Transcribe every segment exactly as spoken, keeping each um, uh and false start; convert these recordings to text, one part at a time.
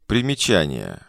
Примечание.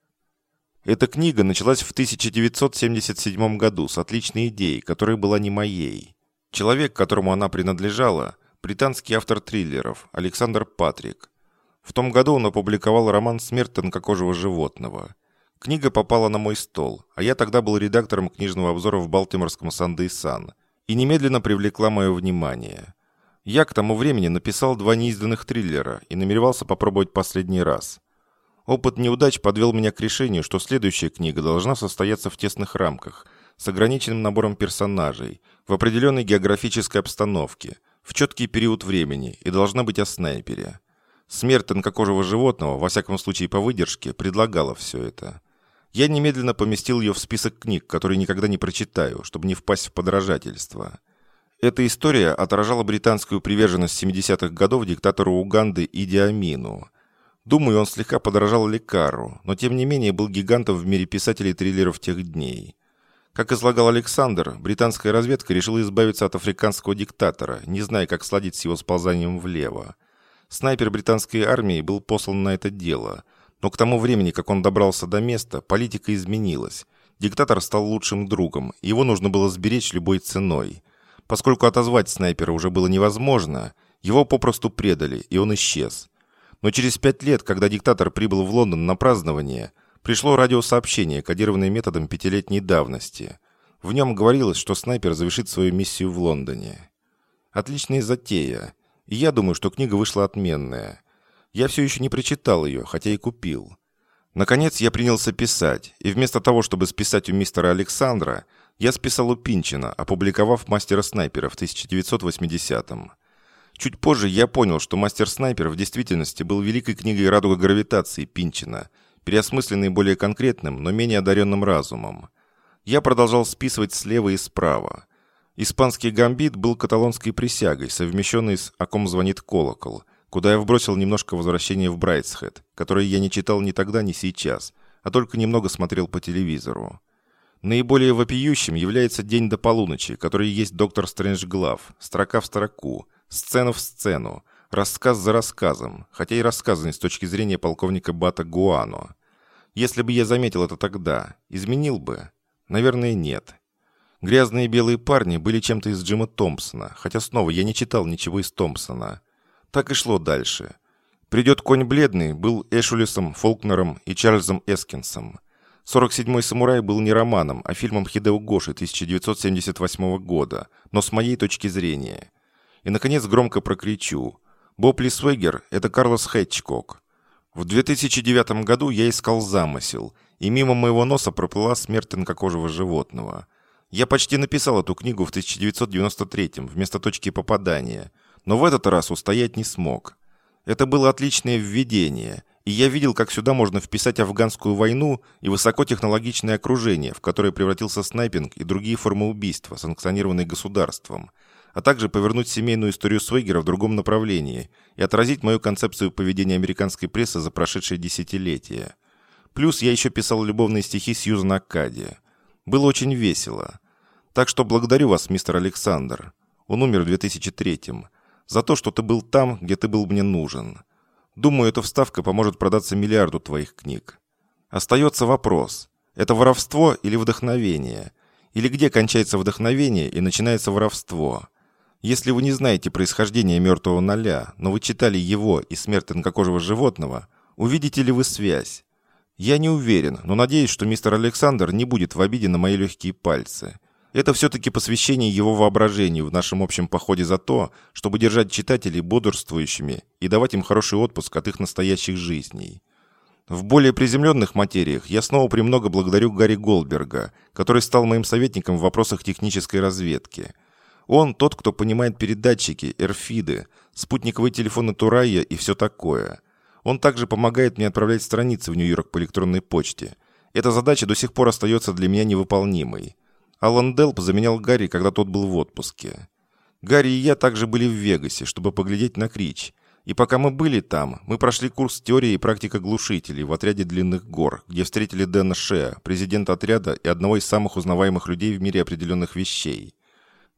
Эта книга началась в тысяча девятьсот семьдесят седьмом году с отличной идеей, которая была не моей. Человек, которому она принадлежала, британский автор триллеров Александр Патрик. В том году он опубликовал роман «Смерть тонкокожего животного». Книга попала на мой стол, а я тогда был редактором книжного обзора в балтиморском Sunday Sun, и немедленно привлекла мое внимание. Я к тому времени написал два неизданных триллера и намеревался попробовать последний раз. Опыт неудач подвел меня к решению, что следующая книга должна состояться в тесных рамках, с ограниченным набором персонажей, в определенной географической обстановке, в четкий период времени и должна быть о снайпере. «Смерть тонкокожего животного», во всяком случае по выдержке, предлагала все это. Я немедленно поместил ее в список книг, которые никогда не прочитаю, чтобы не впасть в подражательство. Эта история отражала британскую приверженность семидесятых годов диктатору Уганды Иди Амину. Думаю, он слегка подражал Лекару, но тем не менее был гигантом в мире писателей триллеров тех дней. Как излагал Александр, британская разведка решила избавиться от африканского диктатора, не зная, как сладить с его сползанием влево. Снайпер британской армии был послан на это дело, но к тому времени, как он добрался до места, политика изменилась. Диктатор стал лучшим другом, и его нужно было сберечь любой ценой. Поскольку отозвать снайпера уже было невозможно, его попросту предали, и он исчез. Но через пять лет, когда диктатор прибыл в Лондон на празднование, пришло радиосообщение, кодированное методом пятилетней давности. В нем говорилось, что снайпер завершит свою миссию в Лондоне. Отличная затея. И я думаю, что книга вышла отменная. Я все еще не прочитал ее, хотя и купил. Наконец я принялся писать, и вместо того, чтобы списать у мистера Александра, я списал у Пинчина, опубликовав «Мастера снайпера» в тысяча девятьсот восьмидесятом. Чуть позже я понял, что «Мастер снайпер» в действительности был великой книгой «Радуга гравитации» Пинчина, переосмысленной более конкретным, но менее одаренным разумом. Я продолжал списывать слева и справа. «Испанский гамбит» был каталонской присягой, совмещенной с «О ком звонит колокол», куда я вбросил немножко «Возвращение в Брайтсхед», которое я не читал ни тогда, ни сейчас, а только немного смотрел по телевизору. Наиболее вопиющим является «День до полуночи», который есть «Доктор Стрэнджглав», строка в строку, сцена в сцену, рассказ за рассказом, хотя и рассказанный с точки зрения полковника Бата Гуано. Если бы я заметил это тогда, изменил бы? Наверное, нет. «Грязные белые парни» были чем-то из Джима Томпсона, хотя снова я не читал ничего из Томпсона. Так и шло дальше. «Придет конь бледный» был Эшулесом, Фолкнером и Чарльзом Эскинсом. «сорок седьмой самурай» был не романом, а фильмом Хидео Гоши тысяча девятьсот семьдесят восьмого года, но с моей точки зрения. И, наконец, громко прокричу. Боб Лисвегер – это Карлос Хэтчкок. В две тысячи девятом году я искал замысел, и мимо моего носа проплыла «Смерть тонкокожего животного». Я почти написал эту книгу в тысяча девятьсот девяносто третьем вместо точки попадания, но в этот раз устоять не смог. Это было отличное введение, и я видел, как сюда можно вписать афганскую войну и высокотехнологичное окружение, в которое превратился снайпинг и другие формы убийства, санкционированные государством, а также повернуть семейную историю Свегера в другом направлении и отразить мою концепцию поведения американской прессы за прошедшие десятилетия. Плюс я еще писал любовные стихи Сьюзан Акади. Было очень весело. Так что благодарю вас, мистер Александр. Он умер в две тысячи третьем. За то, что ты был там, где ты был мне нужен. Думаю, эта вставка поможет продаться миллиарду твоих книг. Остается вопрос. Это воровство или вдохновение? Или где кончается вдохновение и начинается воровство? Если вы не знаете происхождение «Мертвого ноля», но вы читали его и «Смерть тонкокожего животного», увидите ли вы связь? Я не уверен, но надеюсь, что мистер Александр не будет в обиде на мои легкие пальцы. Это все-таки посвящение его воображению в нашем общем походе за то, чтобы держать читателей бодрствующими и давать им хороший отпуск от их настоящих жизней. В более приземленных материях я снова премного благодарю Гарри Голдберга, который стал моим советником в вопросах технической разведки. Он тот, кто понимает передатчики, эрфиды, спутниковые телефоны Турайя и все такое. Он также помогает мне отправлять страницы в Нью-Йорк по электронной почте. Эта задача до сих пор остается для меня невыполнимой. Алан Делп заменял Гарри, когда тот был в отпуске. Гарри и я также были в Вегасе, чтобы поглядеть на Крич. И пока мы были там, мы прошли курс теории и практика глушителей в отряде Длинных гор, где встретили Дэна Шеа, президента отряда и одного из самых узнаваемых людей в мире определенных вещей.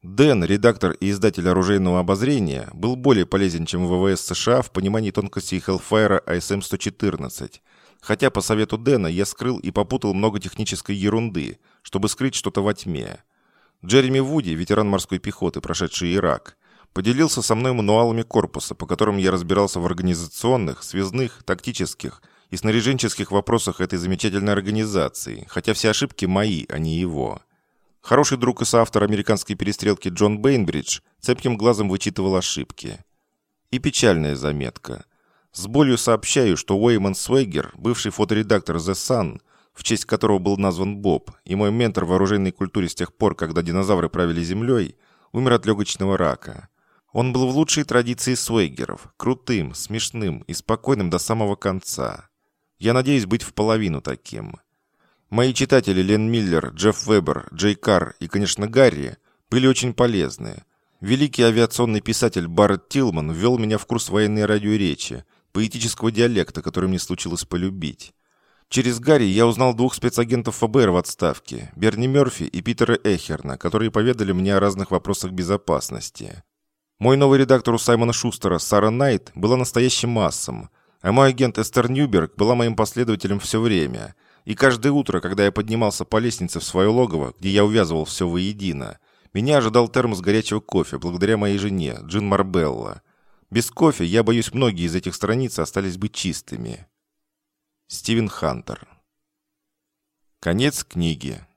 Дэн, редактор и издатель «Оружейного обозрения», был более полезен, чем ВВС США в понимании тонкостей Hellfire А Эс Эм сто четырнадцать. Хотя по совету Дэна я скрыл и попутал много технической ерунды, чтобы скрыть что-то во тьме. Джереми Вуди, ветеран морской пехоты, прошедший Ирак, поделился со мной мануалами корпуса, по которым я разбирался в организационных, связных, тактических и снаряженческих вопросах этой замечательной организации, хотя все ошибки мои, а не его. Хороший друг и соавтор американской перестрелки Джон Бейнбридж цепким глазом вычитывал ошибки. И печальная заметка. С болью сообщаю, что Уэйман Свегер, бывший фоторедактор The Sun, в честь которого был назван Боб, и мой ментор в оружейной культуре с тех пор, когда динозавры правили землей, умер от легочного рака. Он был в лучшей традиции Свегеров, крутым, смешным и спокойным до самого конца. Я надеюсь быть в половину таким. Мои читатели Лен Миллер, Джефф Вебер, Джей Карр и, конечно, Гарри были очень полезны. Великий авиационный писатель Барретт Тилман ввел меня в курс военной радиоречи, поэтического диалекта, который мне случилось полюбить. Через Гарри я узнал двух спецагентов Эф Бэ Эр в отставке, Берни Мерфи и Питера Эхерна, которые поведали мне о разных вопросах безопасности. Мой новый редактор у Саймона Шустера, Сара Найт, была настоящим ассом, а мой агент Эстер Ньюберг была моим последователем все время. И каждое утро, когда я поднимался по лестнице в свое логово, где я увязывал все воедино, меня ожидал термос горячего кофе благодаря моей жене, Джин Марбелла. Без кофе, я боюсь, многие из этих страниц остались бы чистыми. Стивен Хантер. Конец книги.